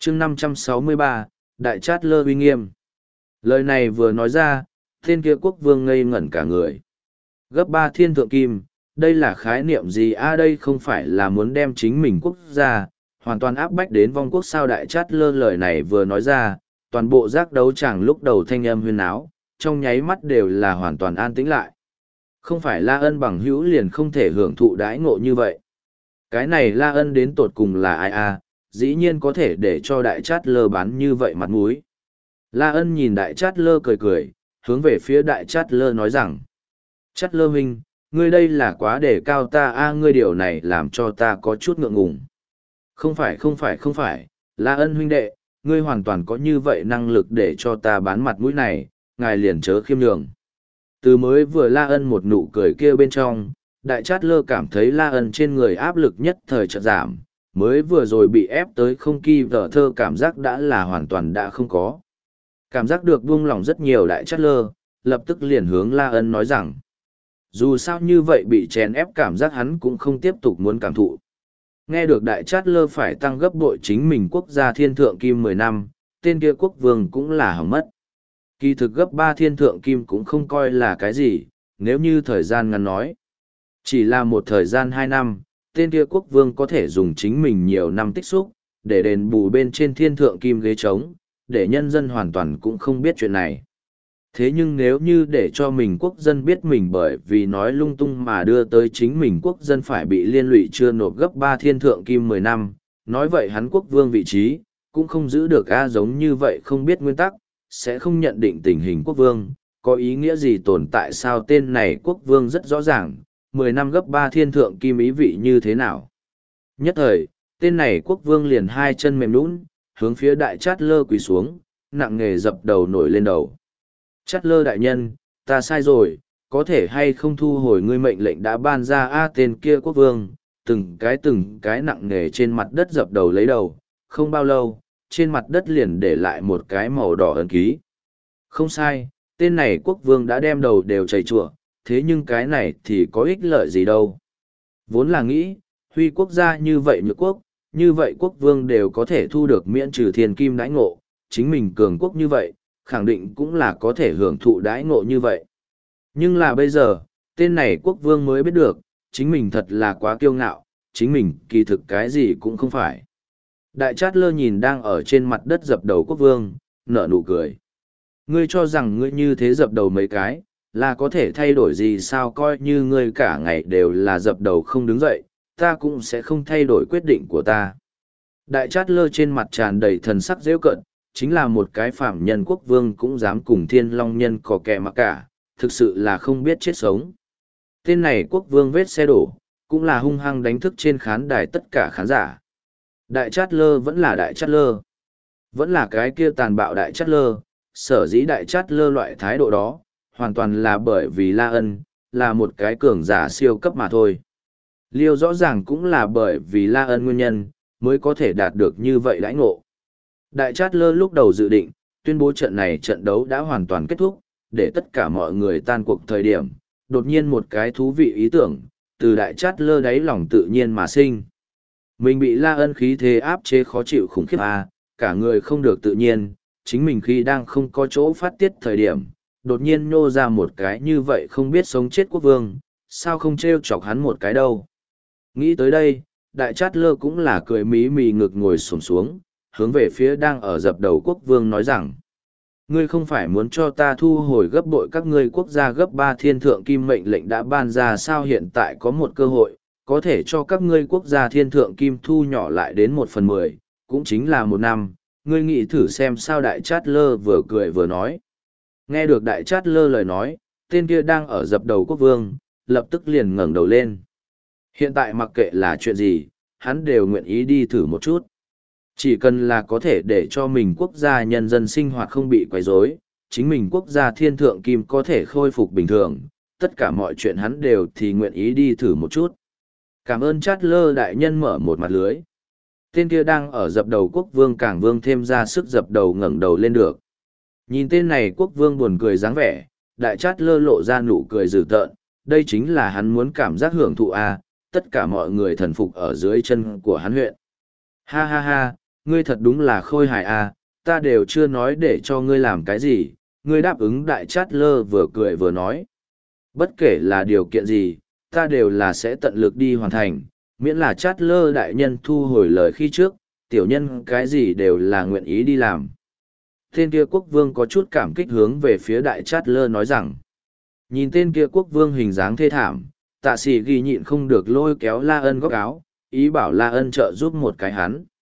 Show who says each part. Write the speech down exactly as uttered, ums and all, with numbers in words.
Speaker 1: chương năm trăm sáu mươi ba, Đại Chát Lơ uy nghiêm. Lời này vừa nói ra, tên kia quốc vương ngây ngẩn cả người. Gấp ba thiên thượng kim, đây là khái niệm gì a à, đây không phải là muốn đem chính mình quốc gia, hoàn toàn áp bách đến vong quốc sao. Đại Chát Lơ lời này vừa nói ra, toàn bộ giác đấu tràng lúc đầu thanh âm huyên áo, trong nháy mắt đều là hoàn toàn an tĩnh lại. Không phải La Ân bằng hữu liền không thể hưởng thụ đãi ngộ như vậy. Cái này La Ân đến tột cùng là ai a, dĩ nhiên có thể để cho Đại Chát Lơ bán như vậy mặt mũi. La Ân nhìn Đại Chát Lơ cười cười, hướng về phía Đại Chát Lơ nói rằng: Chát Lơ huynh, ngươi đây là quá đề cao ta a, ngươi điều này làm cho ta có chút ngượng ngùng. Không phải không phải không phải, La Ân huynh đệ, ngươi hoàn toàn có như vậy năng lực để cho ta bán mặt mũi này, ngài liền chớ khiêm nhường. Từ mới vừa La Ân một nụ cười kia bên trong, Đại Chát Lơ cảm thấy La Ân trên người áp lực nhất thời chợt giảm, mới vừa rồi bị ép tới không kỳ vở thơ cảm giác đã là hoàn toàn đã không có. Cảm giác được buông lỏng rất nhiều. Đại Chát Lơ lập tức liền hướng La Ân nói rằng, dù sao như vậy bị chèn ép cảm giác hắn cũng không tiếp tục muốn cảm thụ. Nghe được Đại Chát Lơ phải tăng gấp bội chính mình quốc gia thiên thượng kim mười năm, tên kia quốc vương cũng là hỏng mất. Kỳ thực gấp ba thiên thượng kim cũng không coi là cái gì, nếu như thời gian ngắn nói. Chỉ là một thời gian hai năm, tên kia quốc vương có thể dùng chính mình nhiều năm tích xúc, để đền bù bên trên thiên thượng kim ghế trống, để nhân dân hoàn toàn cũng không biết chuyện này. Thế nhưng nếu như để cho mình quốc dân biết mình bởi vì nói lung tung mà đưa tới chính mình quốc dân phải bị liên lụy chưa nộp gấp ba thiên thượng kim mười năm, nói vậy hắn quốc vương vị trí, cũng không giữ được a giống như vậy không biết nguyên tắc, sẽ không nhận định tình hình quốc vương, có ý nghĩa gì tồn tại sao tên này quốc vương rất rõ ràng, mười năm gấp ba thiên thượng kim ý vị như thế nào. Nhất thời, tên này quốc vương liền hai chân mềm nhũn, hướng phía Đại Chát Lơ quỳ xuống, nặng nề dập đầu nổi lên đầu. Chát Lơ đại nhân, ta sai rồi, có thể hay không thu hồi ngươi mệnh lệnh đã ban ra a tên kia quốc vương, từng cái từng cái nặng nề trên mặt đất dập đầu lấy đầu, không bao lâu, trên mặt đất liền để lại một cái màu đỏ ấn ký. Không sai, tên này quốc vương đã đem đầu đều chảy chùa, thế nhưng cái này thì có ích lợi gì đâu. Vốn là nghĩ, huy quốc gia như vậy nhược quốc, như vậy quốc vương đều có thể thu được miễn trừ thiên kim đãi ngộ, chính mình cường quốc như vậy, khẳng định cũng là có thể hưởng thụ đãi ngộ như vậy. Nhưng là bây giờ, tên này quốc vương mới biết được, chính mình thật là quá kiêu ngạo, chính mình kỳ thực cái gì cũng không phải. Đại Chát Lơ nhìn đang ở trên mặt đất dập đầu quốc vương, nở nụ cười. Ngươi cho rằng ngươi như thế dập đầu mấy cái, là có thể thay đổi gì sao, coi như ngươi cả ngày đều là dập đầu không đứng dậy, ta cũng sẽ không thay đổi quyết định của ta. Đại Chát Lơ trên mặt tràn đầy thần sắc giễu cợt, chính là một cái phạm nhân quốc vương cũng dám cùng thiên long nhân cò kè mặc cả, thực sự là không biết chết sống. Tên này quốc vương vết xe đổ, cũng là hung hăng đánh thức trên khán đài tất cả khán giả. Đại Chát Lơ vẫn là Đại Chát Lơ, vẫn là cái kia tàn bạo Đại Chát Lơ, sở dĩ Đại Chát Lơ loại thái độ đó, hoàn toàn là bởi vì La Ân, là một cái cường giả siêu cấp mà thôi. Liêu rõ ràng cũng là bởi vì La Ân nguyên nhân, mới có thể đạt được như vậy đãi ngộ. Đại Chát Lơ lúc đầu dự định, tuyên bố trận này trận đấu đã hoàn toàn kết thúc, để tất cả mọi người tan cuộc thời điểm, đột nhiên một cái thú vị ý tưởng, từ Đại Chát Lơ đáy lòng tự nhiên mà sinh. Mình bị La Ân khí thế áp chế khó chịu khủng khiếp à, cả người không được tự nhiên, chính mình khi đang không có chỗ phát tiết thời điểm, đột nhiên nhô ra một cái như vậy không biết sống chết quốc vương, sao không trêu chọc hắn một cái đâu. Nghĩ tới đây, Đại Chát Lơ cũng là cười mí mì ngực ngồi xổm xuống, hướng về phía đang ở dập đầu quốc vương nói rằng, ngươi không phải muốn cho ta thu hồi gấp bội các ngươi quốc gia gấp ba thiên thượng kim mệnh lệnh đã ban ra sao, hiện tại có một cơ hội, có thể cho các ngươi quốc gia thiên thượng kim thu nhỏ lại đến một phần mười, cũng chính là một năm, ngươi nghĩ thử xem sao. Đại Chát Lơ vừa cười vừa nói. Nghe được Đại Chát Lơ lời nói, tên kia đang ở dập đầu quốc vương, lập tức liền ngẩng đầu lên. Hiện tại mặc kệ là chuyện gì, hắn đều nguyện ý đi thử một chút. Chỉ cần là có thể để cho mình quốc gia nhân dân sinh hoạt không bị quấy rối, chính mình quốc gia thiên thượng kim có thể khôi phục bình thường, tất cả mọi chuyện hắn đều thì nguyện ý đi thử một chút. Cảm ơn Chát Lơ đại nhân mở một mặt lưới. Tên kia đang ở dập đầu quốc vương càng vương thêm ra sức dập đầu ngẩng đầu lên được. Nhìn tên này quốc vương buồn cười dáng vẻ, Đại Chát Lơ lộ ra nụ cười dữ tợn, đây chính là hắn muốn cảm giác hưởng thụ a, tất cả mọi người thần phục ở dưới chân của hắn huyện. Ha ha ha, ngươi thật đúng là khôi hài à, ta đều chưa nói để cho ngươi làm cái gì, ngươi đáp ứng đại chát lơ vừa cười vừa nói. Bất kể là điều kiện gì, ta đều là sẽ tận lực đi hoàn thành, miễn là chát lơ đại nhân thu hồi lời khi trước, tiểu nhân cái gì đều là nguyện ý đi làm. Tên kia quốc vương có chút cảm kích hướng về phía đại chát lơ nói rằng, nhìn tên kia quốc vương hình dáng thê thảm, tạ sĩ ghi nhịn không được lôi kéo La Ân góc áo, ý bảo La Ân trợ giúp một cái hắn.